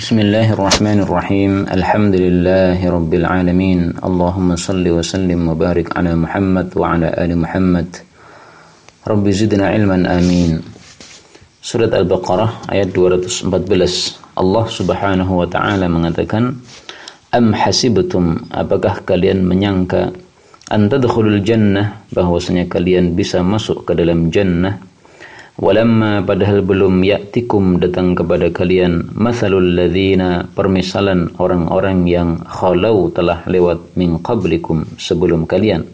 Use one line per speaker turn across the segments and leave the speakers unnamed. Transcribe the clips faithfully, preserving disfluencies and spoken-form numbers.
Bismillahirrahmanirrahim. Alhamdulillahirabbil alamin. Allahumma shalli wa sallim wa barik ala Muhammad wa ala ali Muhammad. Rabbi zidna ilman amin. Surat Al-Baqarah ayat dua ratus empat belas. Allah Subhanahu wa taala mengatakan, "Am hasibtum, apakah kalian menyangka an tadkhulul jannah, bahwasanya kalian bisa masuk ke dalam jannah, walamma, padahal belum ya'tikum, datang kepada kalian, mathalul ladzina, permisalan orang-orang yang khalau, telah lewat, min qablikum, sebelum kalian."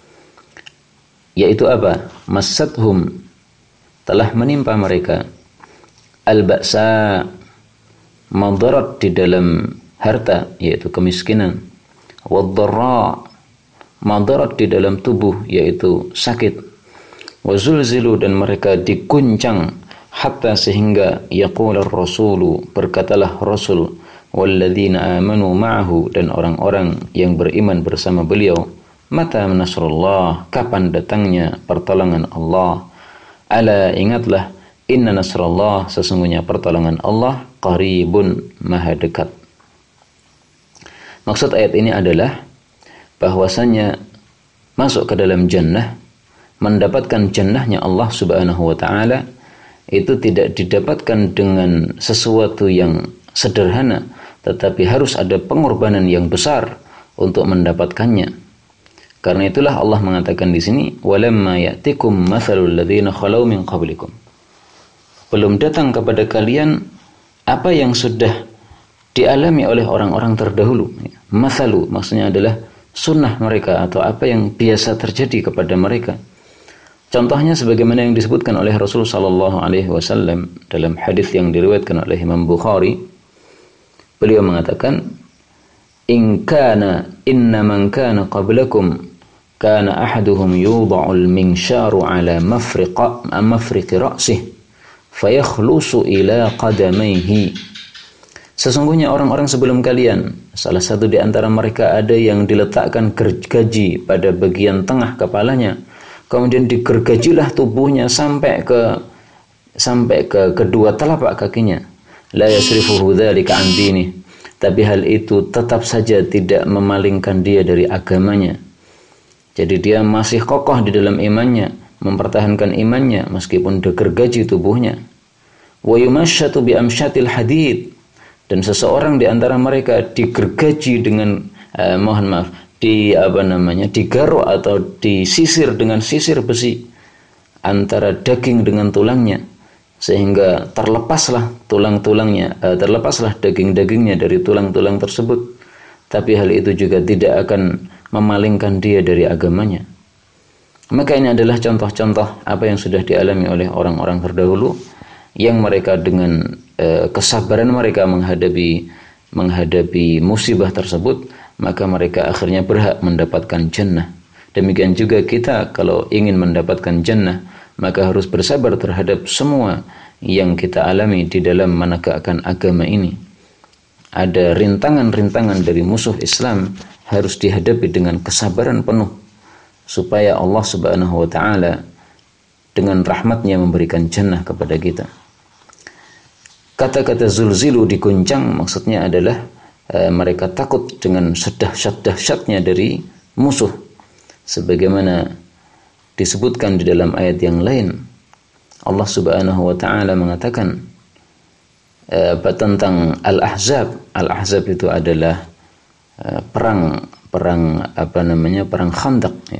Yaitu apa? Massathum, telah menimpa mereka, al-ba'sa, madarat di dalam harta, yaitu kemiskinan, wad-dharra, madarat di dalam tubuh, yaitu sakit, wazulzilu, dan mereka diguncang, hatta, sehingga, yaqulur rasulu, berkatalah Rasul, walladzina amanu ma'ahu, dan orang-orang yang beriman bersama beliau, mata nasrullah, kapan datangnya pertolongan Allah. Ala, ingatlah, inna nasrullah, sesungguhnya pertolongan Allah, qaribun, maha dekat. Maksud ayat ini adalah bahwasanya masuk ke dalam jannah, mendapatkan jannahnya Allah Subhanahu wa taala, itu tidak didapatkan dengan sesuatu yang sederhana, tetapi harus ada pengorbanan yang besar untuk mendapatkannya. Karena itulah Allah mengatakan di sini, walamma ya'tikum mathalul ladzina khalau min qablikum. Belum datang kepada kalian apa yang sudah dialami oleh orang-orang terdahulu. Mathalu maksudnya adalah sunnah mereka, atau apa yang biasa terjadi kepada mereka. Contohnya sebagaimana yang disebutkan oleh Rasul sallallahu alaihi wasallam dalam hadis yang diriwayatkan oleh Imam Bukhari. Beliau mengatakan, "In kana inna man kana qablakum kana ahaduhum yudha'ul minsharu ala mafriqa mafriqi ra'sih fayakhlusu ila qadamayhi." Sesungguhnya orang-orang sebelum kalian, salah satu di antara mereka ada yang diletakkan gergaji pada bagian tengah kepalanya, kemudian digergajilah tubuhnya sampai ke sampai ke kedua telapak kakinya. La yasrifuhu dzalika an dinih. Tapi hal itu tetap saja tidak memalingkan dia dari agamanya. Jadi dia masih kokoh di dalam imannya, mempertahankan imannya meskipun digergaji tubuhnya. Wa yumashyatu bi amsyatil hadid. Dan seseorang di antara mereka digergaji dengan eh, mohon maaf, di apa namanya, digaruk atau disisir dengan sisir besi antara daging dengan tulangnya, sehingga terlepaslah tulang-tulangnya, eh, terlepaslah daging-dagingnya dari tulang-tulang tersebut. Tapi hal itu juga tidak akan memalingkan dia dari agamanya. Maka ini adalah contoh-contoh apa yang sudah dialami oleh orang-orang terdahulu, yang mereka dengan eh, kesabaran mereka menghadapi menghadapi musibah tersebut, maka mereka akhirnya berhak mendapatkan jannah. Demikian juga kita kalau ingin mendapatkan jannah, maka harus bersabar terhadap semua yang kita alami di dalam menegakkan agama ini. Ada rintangan-rintangan dari musuh Islam, harus dihadapi dengan kesabaran penuh, supaya Allah Subhanahu wa taala dengan rahmatnya memberikan jannah kepada kita. Kata-kata zulzilu, diguncang, maksudnya adalah e, mereka takut dengan sedahsyat-dahsyatnya dari musuh. Sebagaimana disebutkan di dalam ayat yang lain, Allah Subhanahu wa taala mengatakan e, tentang Al-Ahzab. Al-Ahzab itu adalah e, perang perang apa namanya? perang Khandaq, ya.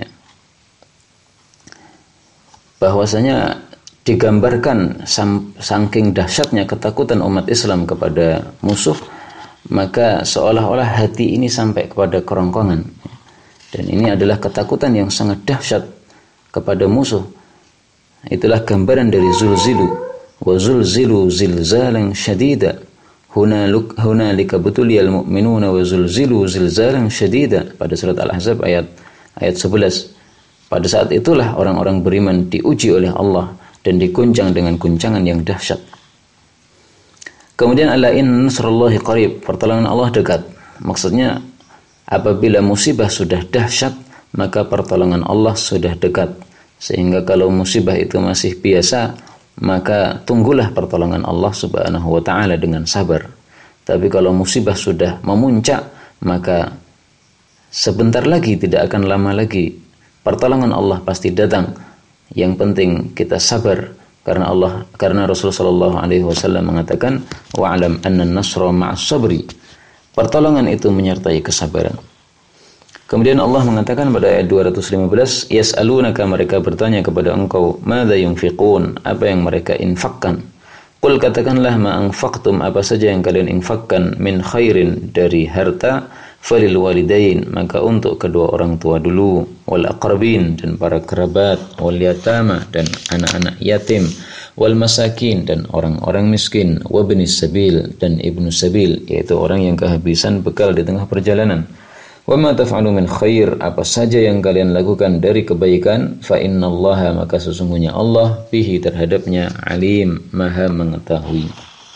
Bahwasanya digambarkan saking dahsyatnya ketakutan umat Islam kepada musuh, maka seolah-olah hati ini sampai kepada kerongkongan. Dan ini adalah ketakutan yang sangat dahsyat kepada musuh. Itulah gambaran dari zulzilu. Wa zulzilu zilzalan syadida. Hunalika butuliyal mu'minuna wa zulzilu zilzalan syadida. Pada surat Al-Ahzab ayat ayat sebelas. Pada saat itulah orang-orang beriman diuji oleh Allah dan diguncang dengan guncangan yang dahsyat. Kemudian ala in nasrullahi qarib, pertolongan Allah dekat. Maksudnya apabila musibah sudah dahsyat, maka pertolongan Allah sudah dekat. Sehingga kalau musibah itu masih biasa, maka tunggulah pertolongan Allah Subhanahu wa taala dengan sabar. Tapi kalau musibah sudah memuncak, maka sebentar lagi, tidak akan lama lagi, pertolongan Allah pasti datang. Yang penting kita sabar, karena Allah, karena Rasulullah shallallahu alaihi wasallam mengatakan, wa'lam anna an-nasra ma'as sabri. Pertolongan itu menyertai kesabaran. Kemudian Allah mengatakan pada ayat dua ratus lima belas, yas'alunaka, mereka bertanya kepada engkau, madza yunfiqun, apa yang mereka infakkan. Qul, katakanlah, ma anfaqtum, apa saja yang kalian infakkan, min khairin, dari harta, falil walidain, maka untuk kedua orang tua dulu, wal aqrabin, dan para kerabat, wal yatama, dan anak-anak yatim, wal masakin, dan orang-orang miskin, wabnis sabil, dan ibnu sabil, yaitu orang yang kehabisan bekal di tengah perjalanan. Wa ma taf'alu min khair, apa saja yang kalian lakukan dari kebaikan, fa innallaha, maka sesungguhnya Allah, bihi, terhadapnya, alim, maha mengetahui.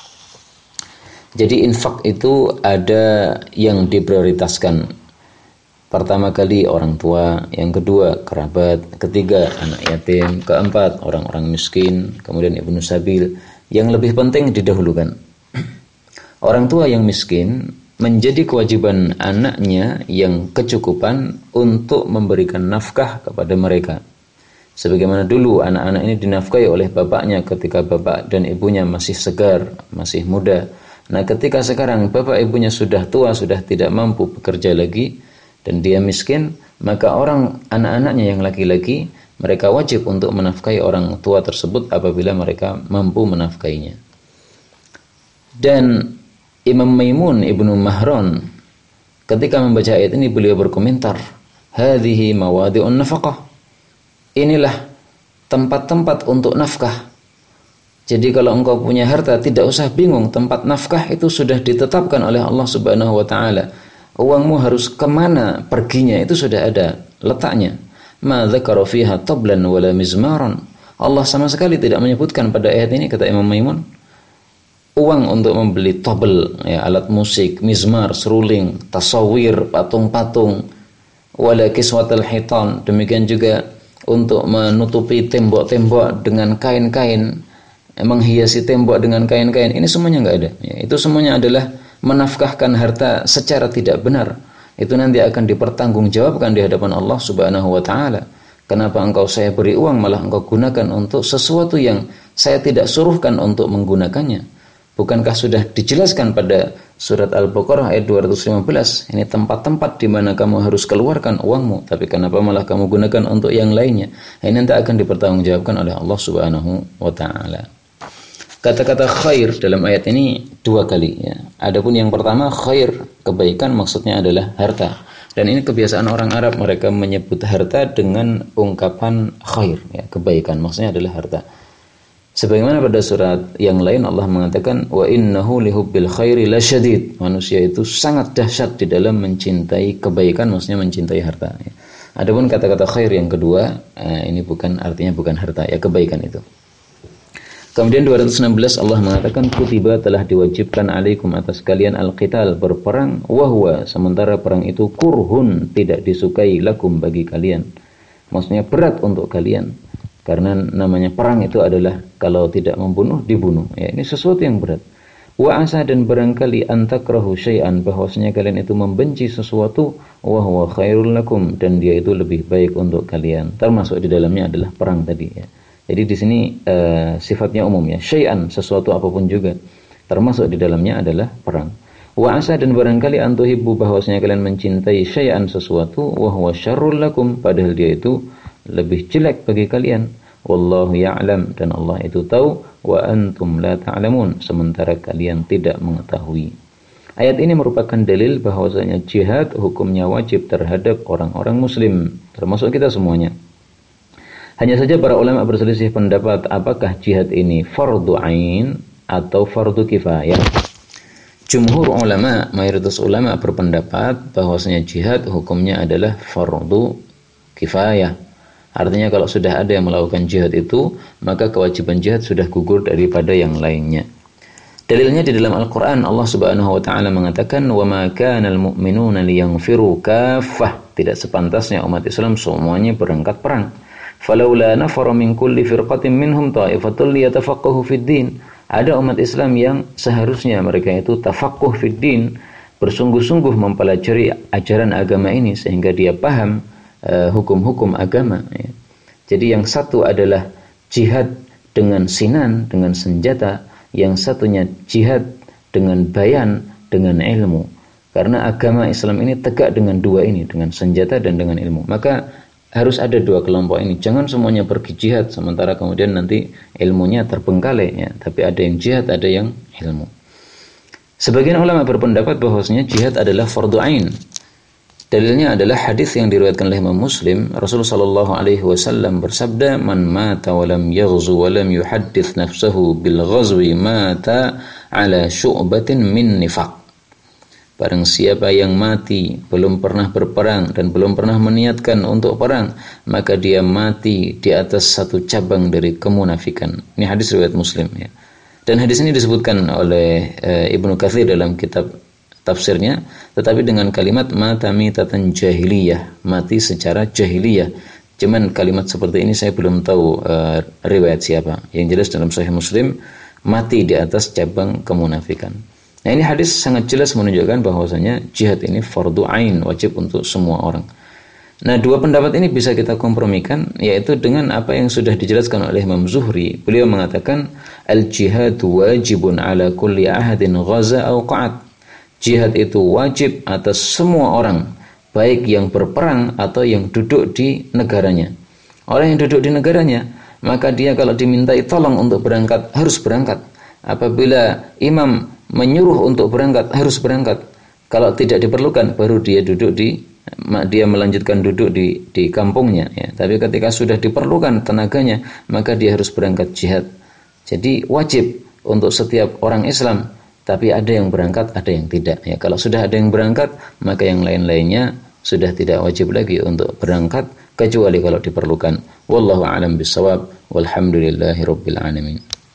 Jadi infak itu ada yang diprioritaskan. Pertama kali orang tua, yang kedua kerabat, ketiga anak yatim, keempat orang-orang miskin, kemudian ibnu sabil. Yang lebih penting didahulukan. Orang tua yang miskin, menjadi kewajiban anaknya yang kecukupan untuk memberikan nafkah kepada mereka. Sebagaimana dulu anak-anak ini dinafkahi oleh bapaknya ketika bapak dan ibunya masih segar, masih muda. Nah, ketika sekarang bapak ibunya sudah tua, sudah tidak mampu bekerja lagi, dan dia miskin, maka orang anak-anaknya yang laki-laki, mereka wajib untuk menafkahi orang tua tersebut apabila mereka mampu menafkahinya. Dan Imam Maimun Ibnu Mahran ketika membaca ayat ini, beliau berkomentar, hadhihi mawadhi'un nafaqah, inilah tempat-tempat untuk nafkah. Jadi kalau engkau punya harta, tidak usah bingung, tempat nafkah itu sudah ditetapkan oleh Allah Subhanahu wa taala. Uangmu harus kemana perginya, itu sudah ada letaknya. Ma dzakara fiha tablan wala mizmaran, Allah sama sekali tidak menyebutkan pada ayat ini, kata Imam Maimun, uang untuk membeli tobel, ya, alat musik, mizmar, seruling, tasawir, patung-patung, wala kiswatul hitan, demikian juga untuk menutupi tembok-tembok dengan kain-kain, menghiasi tembok dengan kain-kain, ini semuanya enggak ada. Ya, itu semuanya adalah menafkahkan harta secara tidak benar. Itu nanti akan dipertanggungjawabkan di hadapan Allah Subhanahu wa taala. Kenapa engkau saya beri uang malah engkau gunakan untuk sesuatu yang saya tidak suruhkan untuk menggunakannya? Bukankah sudah dijelaskan pada surat Al-Baqarah ayat dua ratus lima belas, ini tempat-tempat di mana kamu harus keluarkan uangmu, tapi kenapa malah kamu gunakan untuk yang lainnya? Ini nanti akan dipertanggungjawabkan oleh Allah Subhanahu wa taala. Kata-kata khair dalam ayat ini dua kali, ya. Adapun yang pertama, khair, kebaikan, maksudnya adalah harta. Dan ini kebiasaan orang Arab, mereka menyebut harta dengan ungkapan khair, ya, kebaikan, maksudnya adalah harta. Sebagaimana pada surat yang lain Allah mengatakan, wa innahu lihubbil khairi lasyadid, manusia itu sangat dahsyat di dalam mencintai kebaikan, maksudnya mencintai harta. Adapun kata-kata khair yang kedua, ini bukan, artinya bukan harta, ya, kebaikan itu. Kemudian dua ratus enam belas Allah mengatakan, kutiba, telah diwajibkan alaikum, atas kalian, al-qital, berperang, wahwa, sementara perang itu kurhun, tidak disukai, lakum, bagi kalian, maksudnya berat untuk kalian. Karena namanya perang itu adalah kalau tidak membunuh, dibunuh. Ya, ini sesuatu yang berat. Wa asa, dan barangkali antakrahu syai'an, bahwasanya kalian itu membenci sesuatu, wa huwa khairul lakum, dan dia itu lebih baik untuk kalian. Termasuk di dalamnya adalah perang tadi, ya. Jadi di sini uh, sifatnya umum, ya. Syai'an, sesuatu apapun juga. Termasuk di dalamnya adalah perang. Wa asa, dan barangkali antuhibbu, bahwasanya kalian mencintai syai'an, sesuatu, wa huwa syarrul lakum, padahal dia itu lebih jelek bagi kalian. Wallahu ya'lam, dan Allah itu tahu, wa antum la ta'lamun, sementara kalian tidak mengetahui. Ayat ini merupakan dalil bahwasanya jihad hukumnya wajib terhadap orang-orang muslim, termasuk kita semuanya. Hanya saja para ulama berselisih pendapat apakah jihad ini fardu ain atau fardu kifayah. Jumhur ulama, mayoritas ulama berpendapat bahwasanya jihad hukumnya adalah fardu kifayah. Artinya kalau sudah ada yang melakukan jihad itu, maka kewajiban jihad sudah gugur daripada yang lainnya. Dalilnya di dalam Al-Quran, Allah Subhanahu wa ta'ala mengatakan, wa ma kana al-mu'minuna liyanfiru kaffah, tidak sepantasnya umat Islam semuanya berangkat perang. Falaula nafara min kulli firqatin minhum ta'ifatul liyatafaqahu fid din, Ada umat Islam yang seharusnya mereka itu tafaqquh fid din, bersungguh-sungguh mempelajari ajaran agama ini sehingga dia paham uh, hukum-hukum agama. Ya. Jadi yang satu adalah jihad dengan sinan, dengan senjata, yang satunya jihad dengan bayan, dengan ilmu. Karena agama Islam ini tegak dengan dua ini, dengan senjata dan dengan ilmu. Maka harus ada dua kelompok ini. Jangan semuanya pergi jihad sementara kemudian nanti ilmunya terbengkalai, ya. Tapi ada yang jihad, ada yang ilmu. Sebagian ulama berpendapat bahwasanya jihad adalah fardu ain. Dalilnya adalah hadis yang diriwayatkan oleh Imam Muslim. Rasulullah sallallahu alaihi wasallam bersabda, "Man mata wa lam yaghzu wa lam yuhaddits nafsahu bil ghazwi mata ala syu'batin min nifaq." Barang siapa yang mati belum pernah berperang dan belum pernah meniatkan untuk perang, maka dia mati di atas satu cabang dari kemunafikan. Ini hadis riwayat Muslim, ya. Dan hadis ini disebutkan oleh e, Ibnu Katsir dalam kitab tafsirnya, tetapi dengan kalimat mata mitatan jahiliyah, mati secara jahiliyah. Cuman kalimat seperti ini saya belum tahu e, riwayat siapa. Yang jelas dalam Sahih Muslim, mati di atas cabang kemunafikan. Nah, ini hadis sangat jelas menunjukkan bahwasanya jihad ini fardu ain, wajib untuk semua orang. Nah, dua pendapat ini bisa kita kompromikan, yaitu dengan apa yang sudah dijelaskan oleh Imam Zuhri. Beliau mengatakan, al-jihadu wajibun ala kulli ahadin ghaza aw qa'ad. Jihad itu wajib atas semua orang, baik yang berperang atau yang duduk di negaranya. Orang yang duduk di negaranya, maka dia kalau dimintai tolong untuk berangkat, harus berangkat. Apabila imam menyuruh untuk berangkat, harus berangkat. Kalau tidak diperlukan, baru dia duduk di dia melanjutkan duduk di di kampungnya, ya. Tapi ketika sudah diperlukan tenaganya, maka dia harus berangkat jihad. Jadi wajib untuk setiap orang Islam, tapi ada yang berangkat, ada yang tidak, ya. Kalau sudah ada yang berangkat, maka yang lain-lainnya sudah tidak wajib lagi untuk berangkat kecuali kalau diperlukan. Wallahu a'lam bishawab. Walhamdulillahirabbil alamin.